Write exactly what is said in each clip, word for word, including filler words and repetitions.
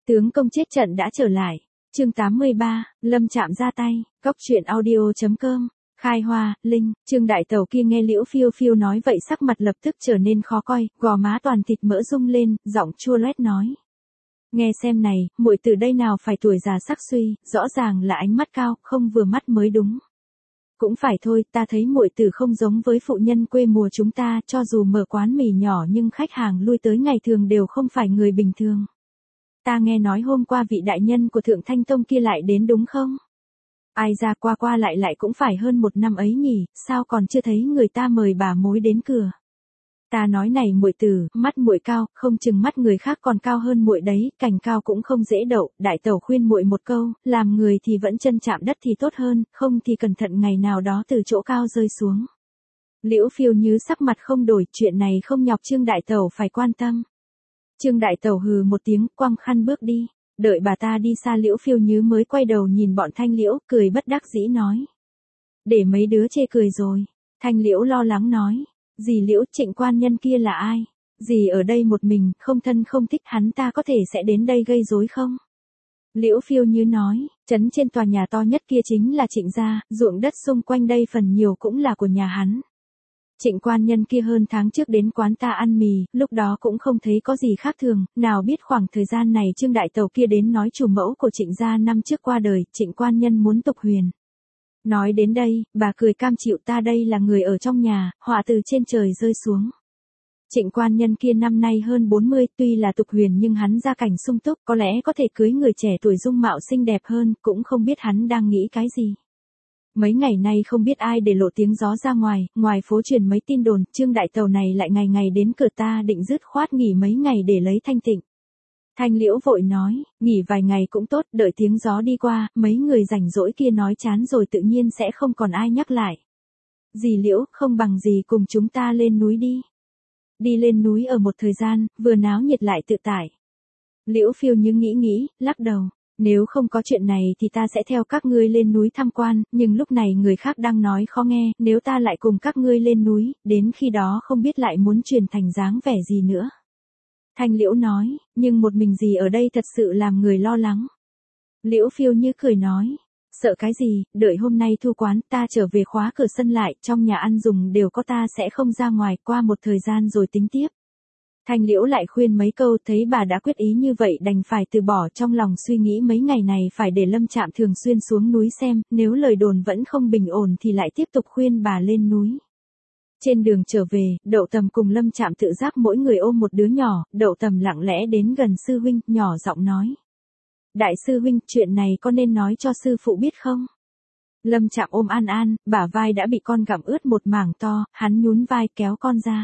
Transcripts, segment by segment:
Tướng công chết trận đã trở lại. Chương tám mươi ba, Lâm Trạm ra tay. Cóc truyện audio chấm com. Khai Hoa, Linh, Trương đại tẩu kia nghe Liễu Phiêu Phiêu nói vậy sắc mặt lập tức trở nên khó coi, gò má toàn thịt mỡ rung lên, giọng chua loét nói: "Nghe xem này, muội từ đây nào phải tuổi già sắc suy, rõ ràng là ánh mắt cao, không vừa mắt mới đúng." "Cũng phải thôi, ta thấy muội tử không giống với phụ nhân quê mùa chúng ta, cho dù mở quán mì nhỏ nhưng khách hàng lui tới ngày thường đều không phải người bình thường. Ta nghe nói hôm qua vị đại nhân của Thượng Thanh Tông kia lại đến đúng không? Ai ra qua qua lại lại cũng phải hơn một năm ấy nhỉ, sao còn chưa thấy người ta mời bà mối đến cửa. Ta nói này muội tử, mắt muội cao, không chừng mắt người khác còn cao hơn muội đấy, cành cao cũng không dễ đậu, đại tẩu khuyên muội một câu, làm người thì vẫn chân chạm đất thì tốt hơn, không thì cẩn thận ngày nào đó từ chỗ cao rơi xuống." Liễu Phiêu Như sắc mặt không đổi, chuyện này không nhọc Trương đại tẩu phải quan tâm. Trương đại tẩu hừ một tiếng, quăng khăn bước đi. Đợi bà ta đi xa Liễu Phiêu Như mới quay đầu nhìn bọn Thanh Liễu, cười bất đắc dĩ nói: "Để mấy đứa chê cười rồi." Thanh Liễu lo lắng nói: "Dì Liễu, Trịnh quan nhân kia là ai? Dì ở đây một mình, không thân không thích, hắn ta có thể sẽ đến đây gây rối không?" Liễu Phiêu Như nói: "Trấn trên tòa nhà to nhất kia chính là Trịnh gia, ruộng đất xung quanh đây phần nhiều cũng là của nhà hắn. Trịnh quan nhân kia hơn tháng trước đến quán ta ăn mì, lúc đó cũng không thấy có gì khác thường, nào biết khoảng thời gian này Trương đại tẩu kia đến nói chủ mẫu của Trịnh gia năm trước qua đời, Trịnh quan nhân muốn tục huyền." Nói đến đây, bà cười cam chịu: "Ta đây là người ở trong nhà, họa từ trên trời rơi xuống. Trịnh quan nhân kia năm nay hơn bốn mươi, tuy là tục huyền nhưng hắn gia cảnh sung túc, có lẽ có thể cưới người trẻ tuổi dung mạo xinh đẹp hơn, cũng không biết hắn đang nghĩ cái gì. Mấy ngày nay không biết ai để lộ tiếng gió ra ngoài, ngoài phố truyền mấy tin đồn, Trương đại tẩu này lại ngày ngày đến cửa ta định dứt khoát nghỉ mấy ngày để lấy thanh tịnh." Thanh Liễu vội nói: "Nghỉ vài ngày cũng tốt, đợi tiếng gió đi qua, mấy người rảnh rỗi kia nói chán rồi tự nhiên sẽ không còn ai nhắc lại. Dì Liễu, không bằng gì cùng chúng ta lên núi đi. Đi lên núi ở một thời gian, vừa náo nhiệt lại tự tại." Liễu Phiêu Như nghĩ nghĩ, lắc đầu: "Nếu không có chuyện này thì ta sẽ theo các ngươi lên núi tham quan, nhưng lúc này người khác đang nói khó nghe, nếu ta lại cùng các ngươi lên núi, đến khi đó không biết lại muốn truyền thành dáng vẻ gì nữa." Thanh Liễu nói: "Nhưng một mình dì ở đây thật sự làm người lo lắng." Liễu Phiêu Như cười nói: "Sợ cái gì, đợi hôm nay thu quán, ta trở về khóa cửa sân lại, trong nhà ăn dùng đều có, ta sẽ không ra ngoài, qua một thời gian rồi tính tiếp." Thanh Liễu lại khuyên mấy câu, thấy bà đã quyết ý như vậy đành phải từ bỏ, trong lòng suy nghĩ mấy ngày này phải để Lâm Trạm thường xuyên xuống núi xem, nếu lời đồn vẫn không bình ổn thì lại tiếp tục khuyên bà lên núi. Trên đường trở về, Đậu Tầm cùng Lâm Trạm tự giác mỗi người ôm một đứa nhỏ, Đậu Tầm lặng lẽ đến gần sư huynh, nhỏ giọng nói: "Đại sư huynh, chuyện này có nên nói cho sư phụ biết không?" Lâm Trạm ôm An An, bả vai đã bị con gặm ướt một mảng to, hắn nhún vai kéo con ra.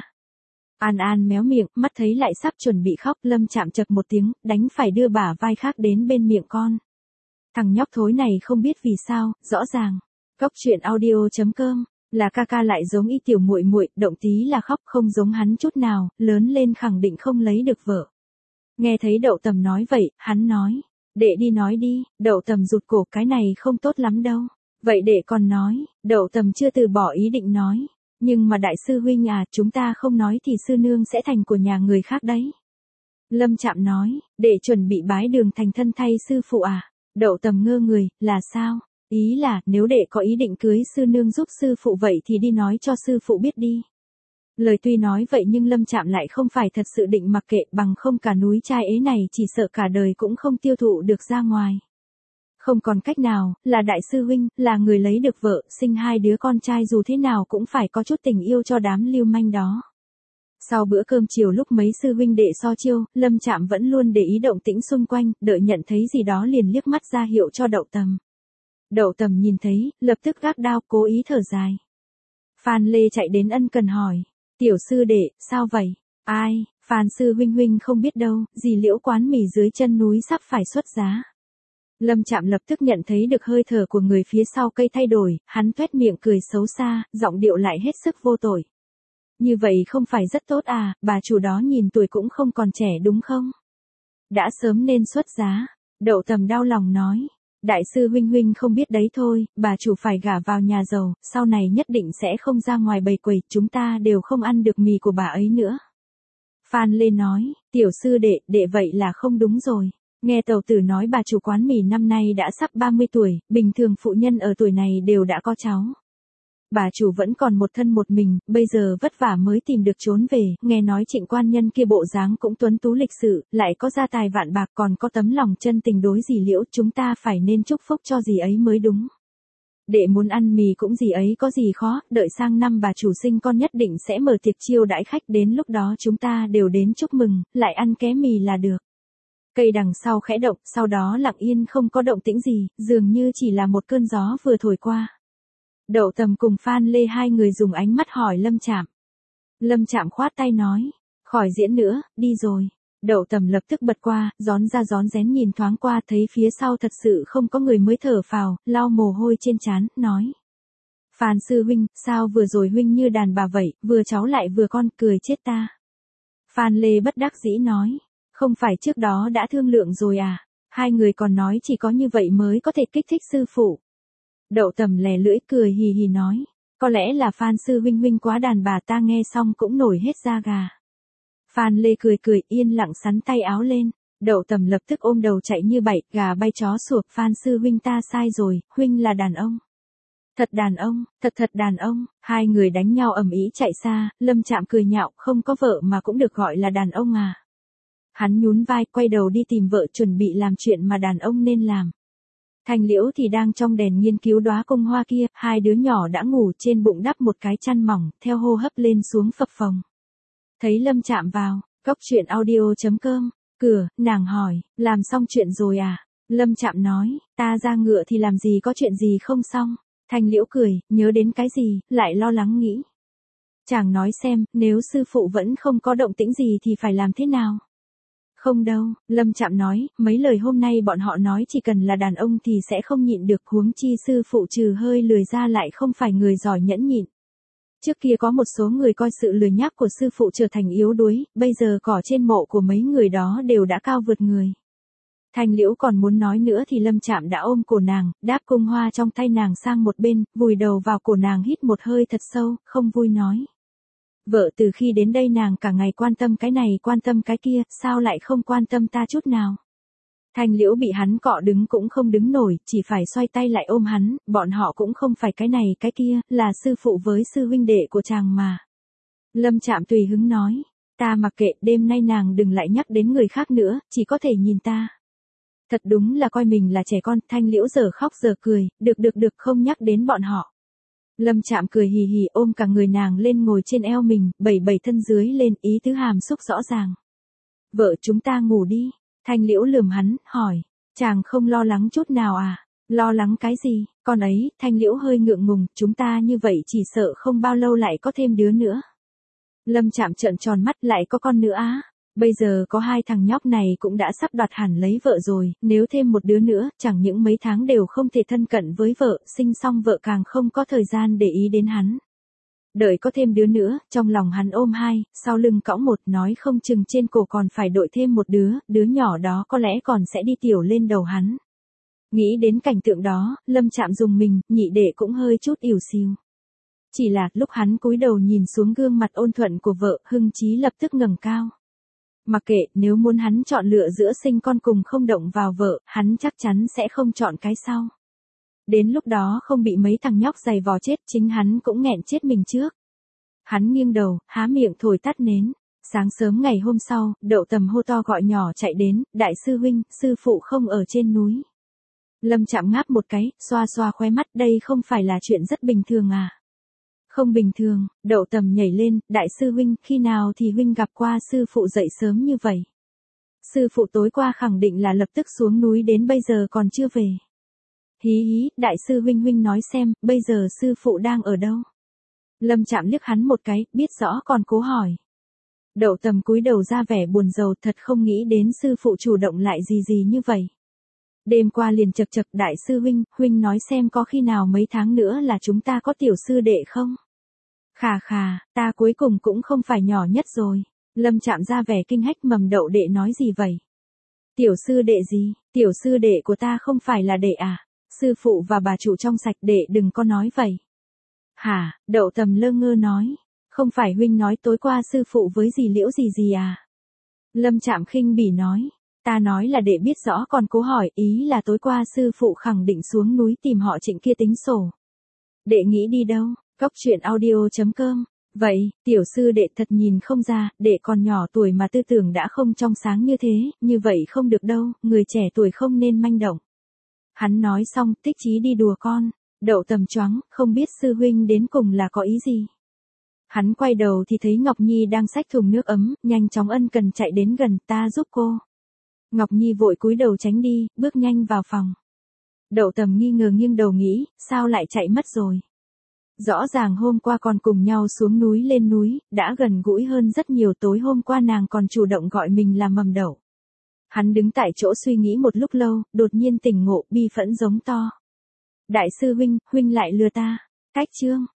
An An méo miệng, mắt thấy lại sắp chuẩn bị khóc, Lâm Trạm chậc một tiếng, đánh phải đưa bả vai khác đến bên miệng con. Thằng nhóc thối này không biết vì sao, rõ ràng. Cóc truyện audio chấm com. Là ca ca lại giống y tiểu muội muội, động tí là khóc, không giống hắn chút nào, lớn lên khẳng định không lấy được vợ. Nghe thấy Đậu Tầm nói vậy, hắn nói: "Đệ đi nói đi." Đậu Tầm rụt cổ: "Cái này không tốt lắm đâu." "Vậy đệ còn nói." Đậu Tầm chưa từ bỏ ý định nói: "Nhưng mà đại sư huynh à, chúng ta không nói thì sư nương sẽ thành của nhà người khác đấy." Lâm Trạm nói: "Đệ chuẩn bị bái đường thành thân thay sư phụ à?" Đậu Tầm ngơ người: "Là sao?" "Ý là, nếu đệ có ý định cưới sư nương giúp sư phụ vậy thì đi nói cho sư phụ biết đi." Lời tuy nói vậy nhưng Lâm Trạm lại không phải thật sự định mặc kệ, bằng không cả núi trai ế này chỉ sợ cả đời cũng không tiêu thụ được ra ngoài. Không còn cách nào, là đại sư huynh, là người lấy được vợ, sinh hai đứa con trai dù thế nào cũng phải có chút tình yêu cho đám lưu manh đó. Sau bữa cơm chiều lúc mấy sư huynh đệ so chiêu, Lâm Trạm vẫn luôn để ý động tĩnh xung quanh, đợi nhận thấy gì đó liền liếc mắt ra hiệu cho Đậu Tầm. Đậu Tầm nhìn thấy, lập tức gác đao, cố ý thở dài. Phan Lê chạy đến ân cần hỏi: "Tiểu sư đệ, sao vậy?" "Ai, Phan sư huynh huynh không biết đâu, dì Liễu quán mì dưới chân núi sắp phải xuất giá." Lâm Trạm lập tức nhận thấy được hơi thở của người phía sau cây thay đổi, hắn tuét miệng cười xấu xa, giọng điệu lại hết sức vô tội. "Như vậy không phải rất tốt à, bà chủ đó nhìn tuổi cũng không còn trẻ đúng không? Đã sớm nên xuất giá." Đậu Tầm đau lòng nói: "Đại sư huynh huynh không biết đấy thôi, bà chủ phải gả vào nhà giàu, sau này nhất định sẽ không ra ngoài bày quầy, chúng ta đều không ăn được mì của bà ấy nữa." Phan Lê nói: "Tiểu sư đệ, đệ vậy là không đúng rồi. Nghe tàu tử nói bà chủ quán mì năm nay đã sắp ba mươi tuổi, bình thường phụ nhân ở tuổi này đều đã có cháu. Bà chủ vẫn còn một thân một mình, bây giờ vất vả mới tìm được trốn về, nghe nói Trịnh quan nhân kia bộ dáng cũng tuấn tú lịch sự, lại có gia tài vạn bạc còn có tấm lòng chân tình đối dì Liễu, chúng ta phải nên chúc phúc cho dì ấy mới đúng. Đệ muốn ăn mì cũng gì ấy có gì khó, đợi sang năm bà chủ sinh con nhất định sẽ mở tiệc chiêu đãi khách, đến lúc đó chúng ta đều đến chúc mừng, lại ăn ké mì là được. Cây đằng sau khẽ động, sau đó lặng yên không có động tĩnh gì, dường như chỉ là một cơn gió vừa thổi qua. Đậu Tầm cùng Phan Lê hai người dùng ánh mắt hỏi Lâm Trạm. Lâm Trạm khoát tay nói, khỏi diễn nữa, đi rồi. Đậu Tầm lập tức bật qua, gión ra gión rén nhìn thoáng qua thấy phía sau thật sự không có người mới thở phào, lau mồ hôi trên trán, nói. Phan sư huynh, sao vừa rồi huynh như đàn bà vậy, vừa cháu lại vừa con, cười chết ta. Phan Lê bất đắc dĩ nói, không phải trước đó đã thương lượng rồi à, hai người còn nói chỉ có như vậy mới có thể kích thích sư phụ. Đậu Tầm lè lưỡi cười hì hì nói, có lẽ là Phan sư huynh huynh quá đàn bà, ta nghe xong cũng nổi hết da gà. Phan Lê cười cười yên lặng sắn tay áo lên, Đậu Tầm lập tức ôm đầu chạy như bảy, gà bay chó sủa, Phan sư huynh ta sai rồi, huynh là đàn ông. Thật đàn ông, thật thật đàn ông, hai người đánh nhau ầm ĩ chạy xa, Lâm Trạm cười nhạo, không có vợ mà cũng được gọi là đàn ông à. Hắn nhún vai, quay đầu đi tìm vợ chuẩn bị làm chuyện mà đàn ông nên làm. Thanh Liễu thì đang trong đèn nghiên cứu đóa cung hoa kia, hai đứa nhỏ đã ngủ trên bụng đắp một cái chăn mỏng, theo hô hấp lên xuống phập phồng. Thấy Lâm Trạm vào, cốc truyện audio chấm com, cửa, nàng hỏi, làm xong chuyện rồi à? Lâm Trạm nói, ta ra ngựa thì làm gì có chuyện gì không xong. Thanh Liễu cười, nhớ đến cái gì, lại lo lắng nghĩ. Chàng nói xem, nếu sư phụ vẫn không có động tĩnh gì thì phải làm thế nào? Không đâu, Lâm Trạm nói, mấy lời hôm nay bọn họ nói chỉ cần là đàn ông thì sẽ không nhịn được, huống chi sư phụ trừ hơi lười ra lại không phải người giỏi nhẫn nhịn. Trước kia có một số người coi sự lười nhác của sư phụ trở thành yếu đuối, bây giờ cỏ trên mộ của mấy người đó đều đã cao vượt người. Thanh Liễu còn muốn nói nữa thì Lâm Trạm đã ôm cổ nàng, đáp cung hoa trong tay nàng sang một bên, vùi đầu vào cổ nàng hít một hơi thật sâu, không vui nói. Vợ từ khi đến đây nàng cả ngày quan tâm cái này quan tâm cái kia, sao lại không quan tâm ta chút nào. Thanh Liễu bị hắn cọ đứng cũng không đứng nổi, chỉ phải xoay tay lại ôm hắn, bọn họ cũng không phải cái này cái kia, là sư phụ với sư huynh đệ của chàng mà. Lâm Trạm tùy hứng nói, ta mặc kệ, đêm nay nàng đừng lại nhắc đến người khác nữa, chỉ có thể nhìn ta. Thật đúng là coi mình là trẻ con, Thanh Liễu giờ khóc giờ cười, được được được, không nhắc đến bọn họ. Lâm Trạm cười hì hì ôm cả người nàng lên ngồi trên eo mình, bẩy bẩy thân dưới lên, ý tứ hàm xúc rõ ràng. Vợ chúng ta ngủ đi. Thanh Liễu lườm hắn, hỏi, chàng không lo lắng chút nào à? Lo lắng cái gì? Con ấy, Thanh Liễu hơi ngượng ngùng, chúng ta như vậy chỉ sợ không bao lâu lại có thêm đứa nữa. Lâm Trạm trợn tròn mắt, lại có con nữa á? Bây giờ có hai thằng nhóc này cũng đã sắp đoạt hẳn lấy vợ rồi, nếu thêm một đứa nữa, chẳng những mấy tháng đều không thể thân cận với vợ, sinh xong vợ càng không có thời gian để ý đến hắn. Đợi có thêm đứa nữa, trong lòng hắn ôm hai, sau lưng cõng một, nói không chừng trên cổ còn phải đội thêm một đứa, đứa nhỏ đó có lẽ còn sẽ đi tiểu lên đầu hắn. Nghĩ đến cảnh tượng đó, Lâm Trạm dùng mình, nhị đệ cũng hơi chút ỉu xìu. Chỉ là, lúc hắn cúi đầu nhìn xuống gương mặt ôn thuận của vợ, hưng chí lập tức ngẩng cao. Mặc kệ, nếu muốn hắn chọn lựa giữa sinh con cùng không động vào vợ, hắn chắc chắn sẽ không chọn cái sau. Đến lúc đó không bị mấy thằng nhóc giày vò chết, chính hắn cũng nghẹn chết mình trước. Hắn nghiêng đầu, há miệng thổi tắt nến. Sáng sớm ngày hôm sau, Đậu Tầm hô to gọi nhỏ chạy đến, đại sư huynh, sư phụ không ở trên núi. Lâm Trạm ngáp một cái, xoa xoa khóe mắt, đây không phải là chuyện rất bình thường à? Không bình thường, Đậu Tầm nhảy lên, đại sư huynh, khi nào thì huynh gặp qua sư phụ dậy sớm như vậy? Sư phụ tối qua khẳng định là lập tức xuống núi đến bây giờ còn chưa về. Hí hí, đại sư huynh huynh nói xem, bây giờ sư phụ đang ở đâu? Lâm Trạm liếc hắn một cái, biết rõ còn cố hỏi. Đậu Tầm cúi đầu ra vẻ buồn rầu, thật không nghĩ đến sư phụ chủ động lại gì gì như vậy. Đêm qua liền chật chật, đại sư huynh, huynh nói xem có khi nào mấy tháng nữa là chúng ta có tiểu sư đệ không? Khà khà, ta cuối cùng cũng không phải nhỏ nhất rồi. Lâm Trạm ra vẻ kinh hách, mầm Đậu đệ nói gì vậy? Tiểu sư đệ gì? Tiểu sư đệ của ta không phải là đệ à? Sư phụ và bà chủ trong sạch, đệ đừng có nói vậy. Hả? Đậu Tầm lơ ngơ nói. Không phải huynh nói tối qua sư phụ với dì Liễu gì gì à? Lâm Trạm khinh bỉ nói. Ta nói là để biết rõ còn cố hỏi, ý là tối qua sư phụ khẳng định xuống núi tìm họ Trịnh kia tính sổ. Đệ nghĩ đi đâu? Cốc truyện audio chấm com. Vậy, tiểu sư đệ thật nhìn không ra, đệ còn nhỏ tuổi mà tư tưởng đã không trong sáng như thế, như vậy không được đâu, người trẻ tuổi không nên manh động. Hắn nói xong, Tích Chí đi đùa con. Đậu Tầm choáng, không biết sư huynh đến cùng là có ý gì. Hắn quay đầu thì thấy Ngọc Nhi đang xách thùng nước ấm, nhanh chóng ân cần chạy đến gần, ta giúp cô. Ngọc Nhi vội cúi đầu tránh đi, bước nhanh vào phòng. Đậu Tầm nghi ngờ nghiêng đầu nghĩ, sao lại chạy mất rồi. Rõ ràng hôm qua còn cùng nhau xuống núi lên núi, đã gần gũi hơn rất nhiều, tối hôm qua nàng còn chủ động gọi mình là Mầm Đậu. Hắn đứng tại chỗ suy nghĩ một lúc lâu, đột nhiên tỉnh ngộ, bi phẫn giống to. Đại sư huynh, huynh lại lừa ta. Cách chương.